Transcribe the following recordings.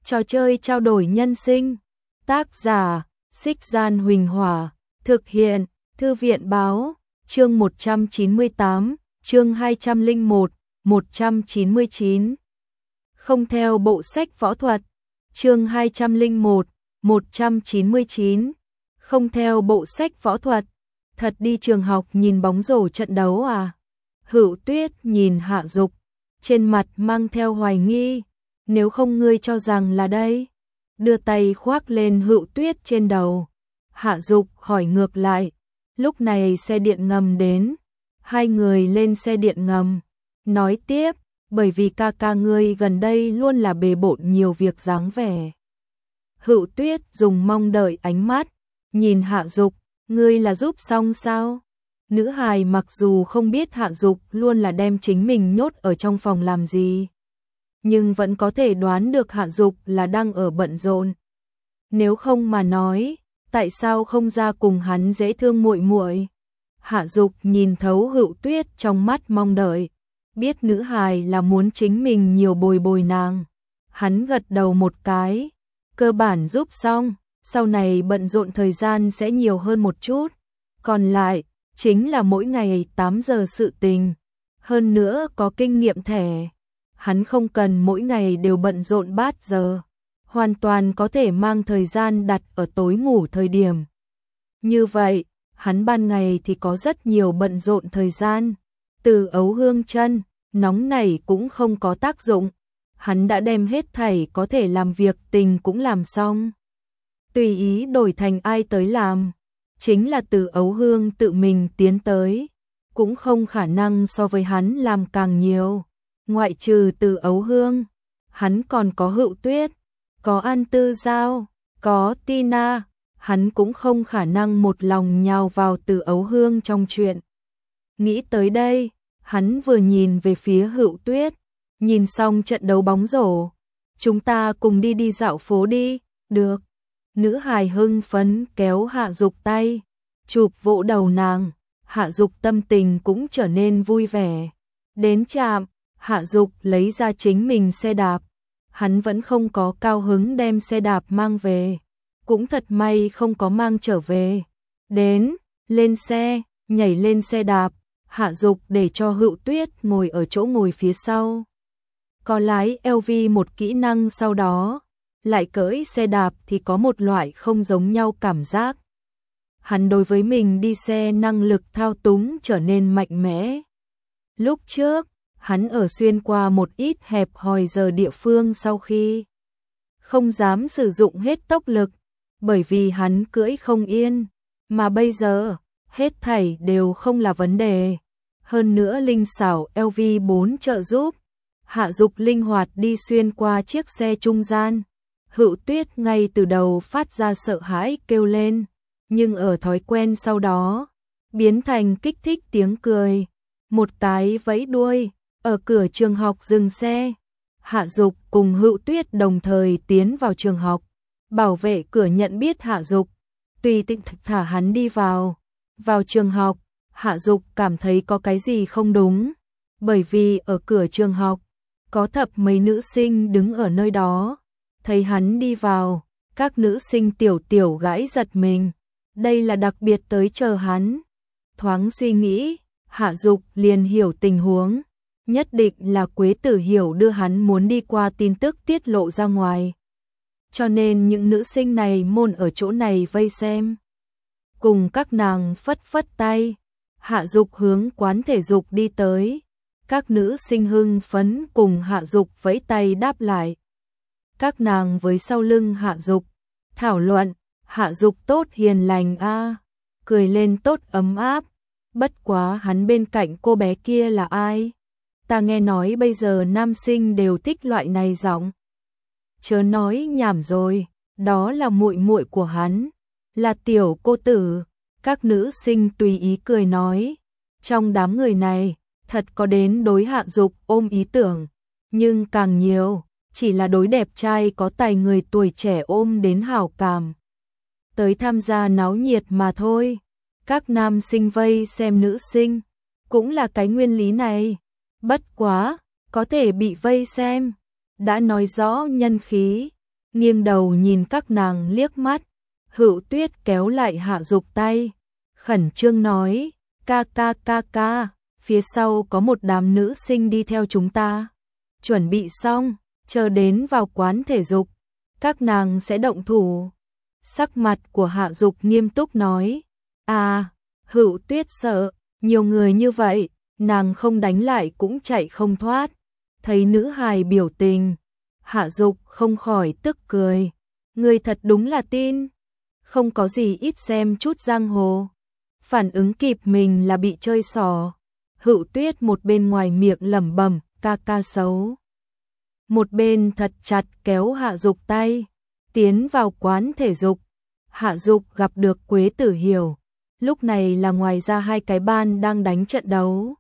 Trò chơi trao đổi nhân sinh. Tác giả, Xích Gian Huỳnh Hỏa. Thực hiện, Thư viện Báo. Chương 198, chương 201, 199. Không theo bộ sách võ thuật. Chương 201, 199. Không theo bộ sách võ thuật. Thật đi trường học nhìn bóng rổ trận đấu à? Hữu Tuyết nhìn Hạ Dục, trên mặt mang theo hoài nghi. Nếu không ngươi cho rằng là đây. Đưa tay khoác lên Hữu Tuyết trên đầu. Hạ Dục hỏi ngược lại. Lúc này xe điện ngầm đến. Hai người lên xe điện ngầm. Nói tiếp, bởi vì ca ca ngươi gần đây luôn là bề bộn nhiều việc dáng vẻ. Hữu Tuyết dùng mong đợi ánh mắt, nhìn Hạ Dục, ngươi là giúp xong sao? Nữ hài mặc dù không biết Hạ Dục luôn là đem chính mình nhốt ở trong phòng làm gì, nhưng vẫn có thể đoán được Hạ Dục là đang ở bận rộn. Nếu không mà nói, tại sao không ra cùng hắn dễ thương muội muội? Hạ Dục nhìn thấu Hữu Tuyết trong mắt mong đợi, biết nữ hài là muốn chính mình nhiều bồi bồi nàng. Hắn gật đầu một cái, cơ bản giúp xong, sau này bận rộn thời gian sẽ nhiều hơn một chút. Còn lại, chính là mỗi ngày 8 giờ sự tình. Hơn nữa có kinh nghiệm thẻ. Hắn không cần mỗi ngày đều bận rộn 3 giờ. Hoàn toàn có thể mang thời gian đặt ở tối ngủ thời điểm. Như vậy, hắn ban ngày thì có rất nhiều bận rộn thời gian. Từ ấu hương chân, nóng nảy cũng không có tác dụng. Hắn đã đem hết thảy có thể làm việc tình cũng làm xong. Tùy ý đổi thành ai tới làm. Chính là Từ ấu hương tự mình tiến tới. Cũng không khả năng so với hắn làm càng nhiều. Ngoại trừ Từ ấu hương, hắn còn có Hữu Tuyết, có An Tư Giao, có Tina. Hắn cũng không khả năng một lòng nhào vào Từ ấu hương trong chuyện. Nghĩ tới đây, hắn vừa nhìn về phía Hữu Tuyết, nhìn xong trận đấu bóng rổ. Chúng ta cùng đi dạo phố đi, được. Nữ hài hưng phấn kéo Hạ Dục tay, chụp vỗ đầu nàng. Hạ Dục tâm tình cũng trở nên vui vẻ. Đến trạm, Hạ Dục lấy ra chính mình xe đạp. Hắn vẫn không có cao hứng đem xe đạp mang về. Cũng thật may không có mang trở về. Đến, lên xe, nhảy lên xe đạp. Hạ Dục để cho Hữu Tuyết ngồi ở chỗ ngồi phía sau. Có lái LV một kỹ năng, sau đó lại cưỡi xe đạp thì có một loại không giống nhau cảm giác. Hắn đối với mình đi xe năng lực thao túng trở nên mạnh mẽ. Lúc trước, hắn ở xuyên qua một ít hẹp hòi giờ địa phương sau khi không dám sử dụng hết tốc lực, bởi vì hắn cưỡi không yên, mà bây giờ, hết thảy đều không là vấn đề. Hơn nữa linh xảo LV4 trợ giúp, Hạ Dục linh hoạt đi xuyên qua chiếc xe trung gian. Hữu Tuyết ngay từ đầu phát ra sợ hãi kêu lên, nhưng ở thói quen sau đó, biến thành kích thích tiếng cười. Một cái vẫy đuôi, ở cửa trường học dừng xe. Hạ Dục cùng Hữu Tuyết đồng thời tiến vào trường học. Bảo vệ cửa nhận biết Hạ Dục, tùy tiện thả hắn đi vào. Vào trường học, Hạ Dục cảm thấy có cái gì không đúng, bởi vì ở cửa trường học, có thập mấy nữ sinh đứng ở nơi đó. Thấy hắn đi vào, các nữ sinh tiểu tiểu gãi giật mình. Đây là đặc biệt tới chờ hắn. Thoáng suy nghĩ, Hạ Dục liền hiểu tình huống. Nhất định là Quế Tử Hiểu đưa hắn muốn đi qua tin tức tiết lộ ra ngoài. Cho nên những nữ sinh này môn ở chỗ này vây xem. Cùng các nàng phất phất tay. Hạ Dục hướng quán thể dục đi tới. Các nữ sinh hưng phấn cùng Hạ Dục vẫy tay đáp lại. Các nàng với sau lưng Hạ Dục thảo luận. Hạ Dục tốt hiền lành a, cười lên tốt ấm áp. Bất quá hắn bên cạnh cô bé kia là ai? Ta nghe nói bây giờ nam sinh đều thích loại này giọng. Chớ nói nhảm rồi, đó là muội muội của hắn, là tiểu cô tử. Các nữ sinh tùy ý cười nói. Trong đám người này, thật có đến đối Hạ Dục ôm ý tưởng, nhưng càng nhiều chỉ là đối đẹp trai có tài người tuổi trẻ ôm đến hảo cảm. Tới tham gia náo nhiệt mà thôi. Các nam sinh vây xem nữ sinh, cũng là cái nguyên lý này. Bất quá, có thể bị vây xem, đã nói rõ nhân khí. nghiêng đầu nhìn các nàng liếc mắt. Hữu Tuyết kéo lại Hạ Dục tay, khẩn trương nói, ca, phía sau có một đám nữ sinh đi theo chúng ta. Chuẩn bị xong, chờ đến vào quán thể dục, các nàng sẽ động thủ. Sắc mặt của Hạ Dục nghiêm túc nói, Hữu Tuyết sợ, nhiều người như vậy, nàng không đánh lại cũng chạy không thoát. Thấy nữ hài biểu tình, Hạ Dục không khỏi tức cười, người thật đúng là tin, không có gì ít xem chút giang hồ. Phản ứng kịp mình là bị chơi xỏ. Hữu Tuyết một bên ngoài miệng lẩm bẩm, ca xấu. Một bên thật chặt kéo Hạ Dục tay, tiến vào quán thể dục. Hạ Dục gặp được Quế Tử Hiểu, lúc này là ngoài ra hai cái ban đang đánh trận đấu.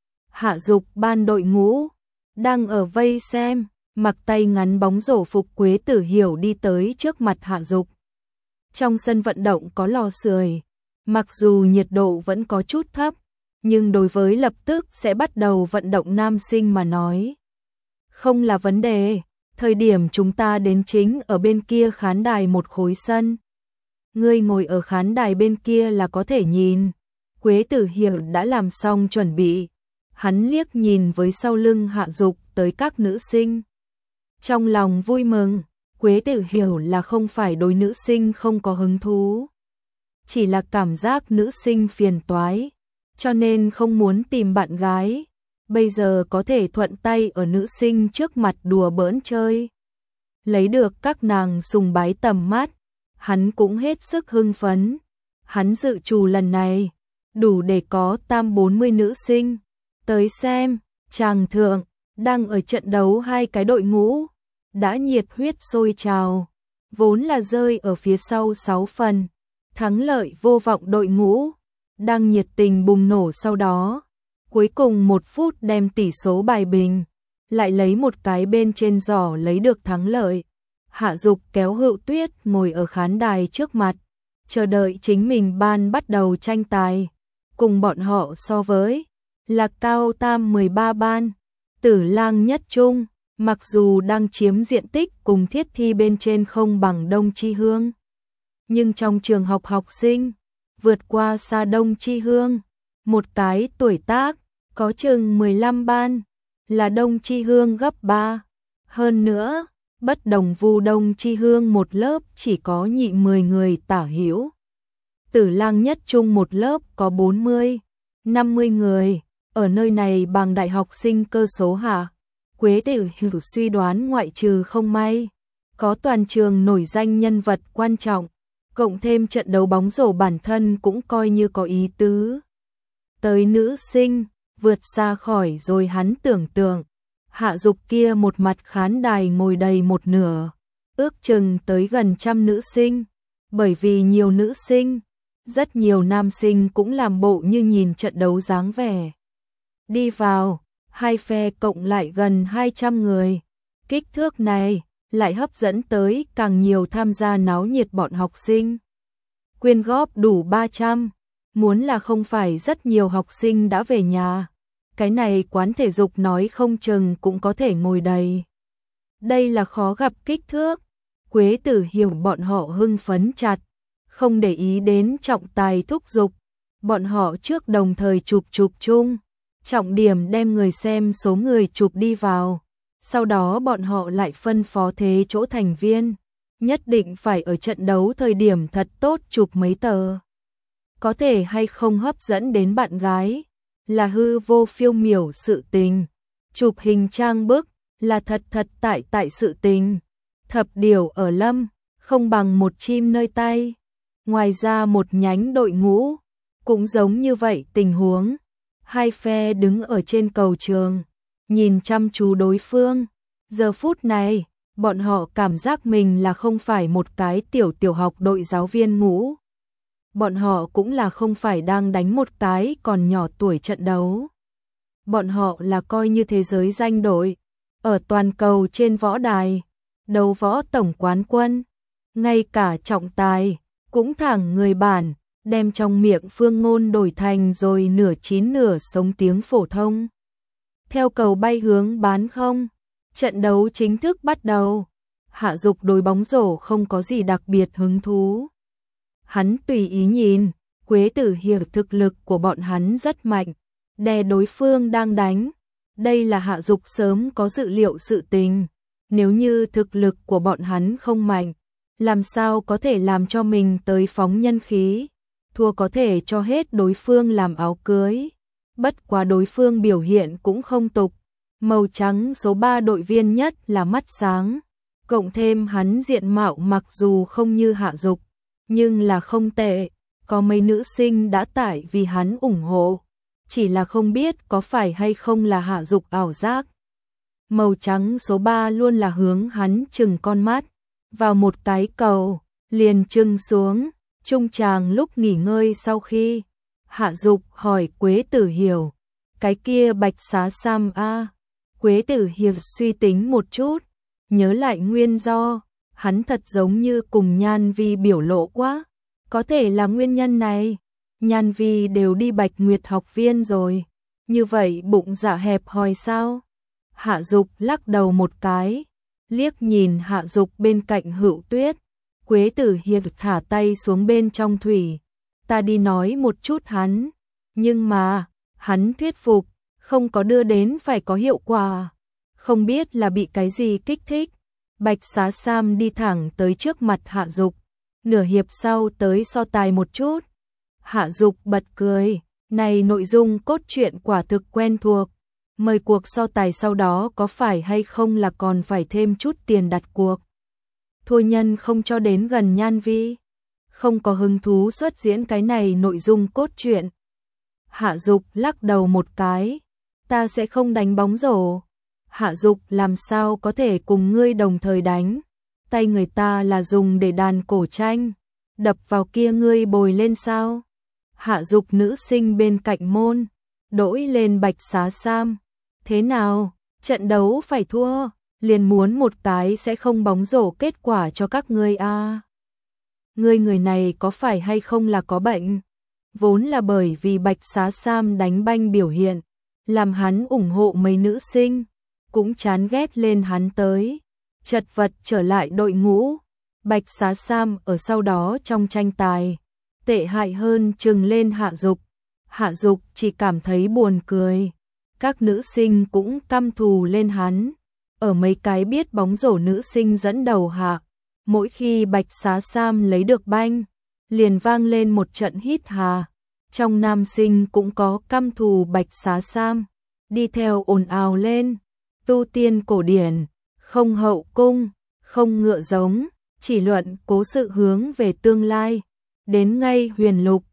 Hạ Dục ban đội ngũ, đang ở vây xem, mặc tay ngắn bóng rổ phục Quế Tử Hiểu đi tới trước mặt Hạ Dục. Trong sân vận động có lò sưởi, mặc dù nhiệt độ vẫn có chút thấp, nhưng đối với lập tức sẽ bắt đầu vận động nam sinh mà nói, không là vấn đề. Thời điểm chúng ta đến chính ở bên kia khán đài một khối sân. Ngươi ngồi ở khán đài bên kia là có thể nhìn. Quế Tử Hiểu đã làm xong chuẩn bị. Hắn liếc nhìn với sau lưng Hạ Dục tới các nữ sinh. Trong lòng vui mừng, Quế Tử Hiểu là không phải đối nữ sinh không có hứng thú. Chỉ là cảm giác nữ sinh phiền toái, cho nên không muốn tìm bạn gái. Bây giờ có thể thuận tay ở nữ sinh trước mặt đùa bỡn chơi. Lấy được các nàng sùng bái tầm mắt, hắn cũng hết sức hưng phấn. Hắn dự trù lần này, đủ để có 40 nữ sinh tới xem. Tràng thượng, đang ở trận đấu hai cái đội ngũ, đã nhiệt huyết sôi trào, vốn là rơi ở phía sau 6 phần. Thắng lợi vô vọng đội ngũ, đang nhiệt tình bùng nổ sau đó. Cuối cùng 1 phút đem tỷ số bài bình, lại lấy một cái bên trên giỏ lấy được thắng lợi. Hạ Dục kéo Hữu Tuyết ngồi ở khán đài trước mặt, chờ đợi chính mình ban bắt đầu tranh tài. Cùng bọn họ so với, là cao tam 13 ban, Tử Lang Nhất Trung, mặc dù đang chiếm diện tích cùng Thiết Thi bên trên không bằng Đông Chi Hương. Nhưng trong trường học học sinh, vượt qua xa Đông Chi Hương. Một cái tuổi tác, có chừng 15 ban, là Đông Chi Hương gấp 3. Hơn nữa, bất đồng vu Đông Chi Hương một lớp chỉ có nhị 10 người tả hữu. Tử Lang Nhất Trung một lớp có 40, 50 người, ở nơi này bằng đại học sinh cơ số hạ. Quế Tử Hiểu suy đoán ngoại trừ không may, có toàn trường nổi danh nhân vật quan trọng, cộng thêm trận đấu bóng rổ bản thân cũng coi như có ý tứ. Tới nữ sinh, vượt xa khỏi rồi hắn tưởng tượng. Hạ Dục kia một mặt khán đài ngồi đầy một nửa, ước chừng tới gần 100 nữ sinh. Bởi vì nhiều nữ sinh, rất nhiều nam sinh cũng làm bộ như nhìn trận đấu dáng vẻ. Đi vào, hai phe cộng lại gần 200 người. Kích thước này lại hấp dẫn tới càng nhiều tham gia náo nhiệt bọn học sinh. Quyên góp đủ 300, muốn là không phải rất nhiều học sinh đã về nhà. Cái này quán thể dục nói không chừng cũng có thể ngồi đầy. Đây là khó gặp kích thước. Quế Tử Hiểu bọn họ hưng phấn chặt, không để ý đến trọng tài thúc giục. Bọn họ trước đồng thời chụp chung, trọng điểm đem người xem số người chụp đi vào. Sau đó bọn họ lại phân phó thế chỗ thành viên, nhất định phải ở trận đấu thời điểm thật tốt chụp mấy tờ. Có thể hay không hấp dẫn đến bạn gái, là hư vô phiêu miểu sự tình. Chụp hình trang bức, là thật tại sự tình. Thập điều ở lâm, không bằng một chim nơi tay. Ngoài ra một nhánh đội ngũ, cũng giống như vậy tình huống. Hai phe đứng ở trên cầu trường, nhìn chăm chú đối phương. Giờ phút này, bọn họ cảm giác mình là không phải một cái tiểu học đội giáo viên ngũ. Bọn họ cũng là không phải đang đánh một cái còn nhỏ tuổi trận đấu. Bọn họ là coi như thế giới danh đội, ở toàn cầu trên võ đài, đấu võ tổng quán quân. Ngay cả trọng tài, cũng thẳng người bản, đem trong miệng phương ngôn đổi thành rồi nửa chín nửa sống tiếng phổ thông. Theo cầu bay hướng bán không, trận đấu chính thức bắt đầu. Hạ Dục đối bóng rổ không có gì đặc biệt hứng thú. Hắn tùy ý nhìn, Quế Tử hiểu thực lực của bọn hắn rất mạnh, đè đối phương đang đánh. Đây là Hạ Dục sớm có dự liệu sự tình. Nếu như thực lực của bọn hắn không mạnh, làm sao có thể làm cho mình tới phóng nhân khí, thua có thể cho hết đối phương làm áo cưới. Bất quá đối phương biểu hiện cũng không tục. Màu trắng số 3 đội viên nhất là mắt sáng, cộng thêm hắn diện mạo mặc dù không như Hạ Dục, nhưng là không tệ, có mấy nữ sinh đã tải vì hắn ủng hộ, chỉ là không biết có phải hay không là Hạ Dục ảo giác. Màu trắng số 3 luôn là hướng hắn chừng con mắt, vào một cái cầu, liền chừng xuống. Trung tràng lúc nghỉ ngơi sau khi, Hạ Dục hỏi Quế Tử Hiểu, cái kia Bạch Xá Sam a? Quế Tử Hiểu suy tính một chút, nhớ lại nguyên do, hắn thật giống như cùng Nhan Vi biểu lộ quá, có thể là nguyên nhân này. Nhan Vi đều đi Bạch Nguyệt học viên rồi, như vậy bụng dạ hẹp hòi sao? Hạ Dục lắc đầu một cái, liếc nhìn Hạ Dục bên cạnh Hữu Tuyết. Quế Tử Hiệp thả tay xuống bên trong thủy, ta đi nói một chút hắn, nhưng mà, hắn thuyết phục, không có đưa đến phải có hiệu quả, không biết là bị cái gì kích thích. Bạch Xá Sam đi thẳng tới trước mặt Hạ Dục, nửa hiệp sau tới so tài một chút. Hạ Dục bật cười, này nội dung cốt truyện quả thực quen thuộc, mời cuộc so tài sau đó có phải hay không là còn phải thêm chút tiền đặt cuộc. Thua nhân không cho đến gần Nhan Vi, không có hứng thú xuất diễn cái này nội dung cốt truyện. Hạ Dục lắc đầu một cái, ta sẽ không đánh bóng rổ. Hạ Dục làm sao có thể cùng ngươi đồng thời đánh, tay người ta là dùng để đàn cổ tranh, đập vào kia ngươi bồi lên sao? Hạ Dục nữ sinh bên cạnh môn, đổi lên Bạch Xá Sam, thế nào, trận đấu phải thua, liền muốn một cái sẽ không bóng rổ kết quả cho các ngươi a. Ngươi người này có phải hay không là có bệnh? Vốn là bởi vì Bạch Xá Sam đánh banh biểu hiện, làm hắn ủng hộ mấy nữ sinh, cũng chán ghét lên hắn tới, chật vật trở lại đội ngũ. Bạch Xá Sam ở sau đó trong tranh tài, tệ hại hơn trừng lên Hạ Dục. Hạ Dục chỉ cảm thấy buồn cười, các nữ sinh cũng căm thù lên hắn. Ở mấy cái biết bóng rổ nữ sinh dẫn đầu hạ, mỗi khi Bạch Xá Sam lấy được banh, liền vang lên một trận hít hà. Trong nam sinh cũng có căm thù Bạch Xá Sam, đi theo ồn ào lên, tu tiên cổ điển, không hậu cung, không ngựa giống, chỉ luận cố sự hướng về tương lai. Đến ngay huyền lục,